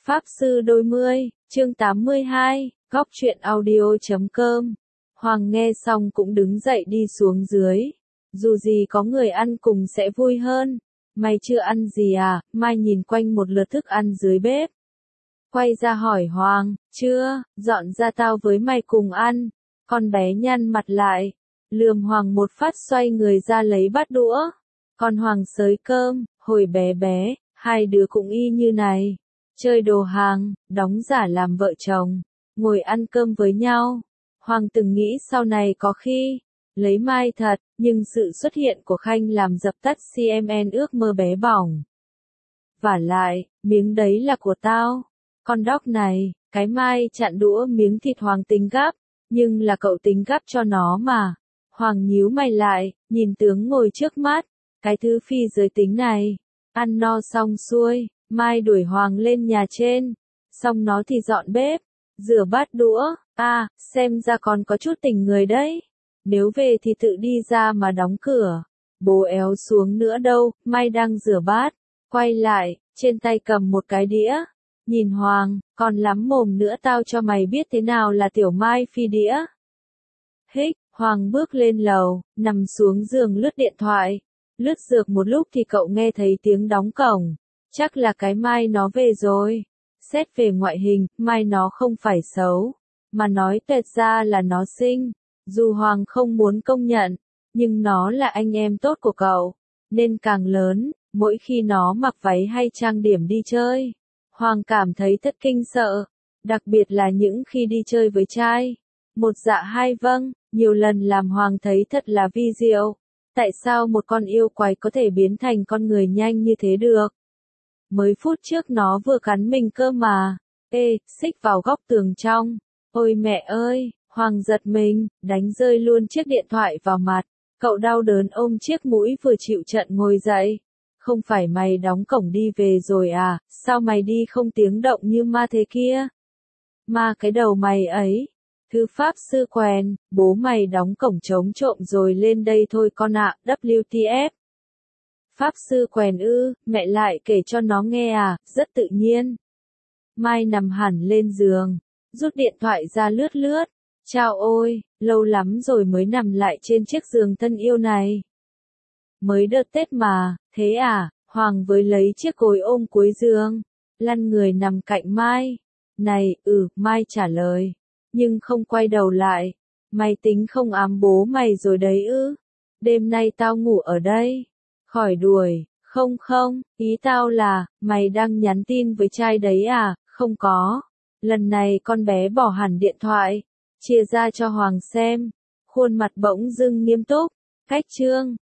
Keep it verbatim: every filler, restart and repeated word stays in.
Pháp Sư Đôi Mươi, chương tám mươi hai, góc truyện audio chấm com. Hoàng nghe xong cũng đứng dậy đi xuống dưới. Dù gì có người ăn cùng sẽ vui hơn. Mày chưa ăn gì à? Mai nhìn quanh một lượt thức ăn dưới bếp. Quay ra hỏi Hoàng, chưa, dọn ra tao với mày cùng ăn. Con bé nhăn mặt lại. Lườm Hoàng một phát xoay người ra lấy bát đũa. Còn Hoàng xới cơm, hồi bé bé, hai đứa cũng y như này. Chơi đồ hàng, đóng giả làm vợ chồng, ngồi ăn cơm với nhau. Hoàng từng nghĩ sau này có khi lấy Mai thật, nhưng sự xuất hiện của Khanh làm dập tắt xê em en ước mơ bé bỏng. Vả lại, miếng đấy là của tao. Con đóc này, cái Mai chặn đũa miếng thịt Hoàng tính gắp, nhưng là cậu tính gắp cho nó mà. Hoàng nhíu mày lại, nhìn tướng ngồi trước mắt, cái thứ phi giới tính này. Ăn no xong xuôi, Mai đuổi Hoàng lên nhà trên, xong nó thì dọn bếp, rửa bát đũa, à, xem ra còn có chút tình người đấy. Nếu về thì tự đi ra mà đóng cửa. Bố éo xuống nữa đâu, Mai đang rửa bát, quay lại, trên tay cầm một cái đĩa. Nhìn Hoàng, còn lắm mồm nữa tao cho mày biết thế nào là tiểu Mai phi đĩa. Hích, Hoàng bước lên lầu, nằm xuống giường lướt điện thoại. Lướt dược một lúc thì cậu nghe thấy tiếng đóng cổng. Chắc là cái Mai nó về rồi. Xét về ngoại hình, Mai nó không phải xấu. Mà nói tuyệt ra là nó xinh. Dù Hoàng không muốn công nhận, nhưng nó là anh em tốt của cậu. Nên càng lớn, mỗi khi nó mặc váy hay trang điểm đi chơi, Hoàng cảm thấy thất kinh sợ. Đặc biệt là những khi đi chơi với trai. Một dạ hai vâng, nhiều lần làm Hoàng thấy thật là vi diệu. Tại sao một con yêu quái có thể biến thành con người nhanh như thế được? Mới phút trước nó vừa cắn mình cơ mà. Ê, xích vào góc tường trong. Ôi mẹ ơi, Hoàng giật mình, đánh rơi luôn chiếc điện thoại vào mặt. Cậu đau đớn ôm chiếc mũi vừa chịu trận ngồi dậy. Không phải mày đóng cổng đi về rồi à, sao mày đi không tiếng động như ma thế kia? Ma cái đầu mày ấy. Thư pháp sư quèn, bố mày đóng cổng chống trộm rồi lên đây thôi con ạ, vê kép tê ép. Pháp sư quèn ư, mẹ lại kể cho nó nghe à, rất tự nhiên. Mai nằm hẳn lên giường, rút điện thoại ra lướt lướt. Chao ôi, lâu lắm rồi mới nằm lại trên chiếc giường thân yêu này. Mới đợt Tết mà, thế à, Hoàng với lấy chiếc gối ôm cuối giường, lăn người nằm cạnh Mai. Này, ừ, Mai trả lời. Nhưng không quay đầu lại. Mày tính không ám bố mày rồi đấy ư? Đêm nay tao ngủ ở đây. Khỏi đuổi, không không, ý tao là, mày đang nhắn tin với trai đấy à? Không có. Lần này con bé bỏ hẳn điện thoại, chia ra cho Hoàng xem. Khuôn mặt bỗng dưng nghiêm túc. Cách chương.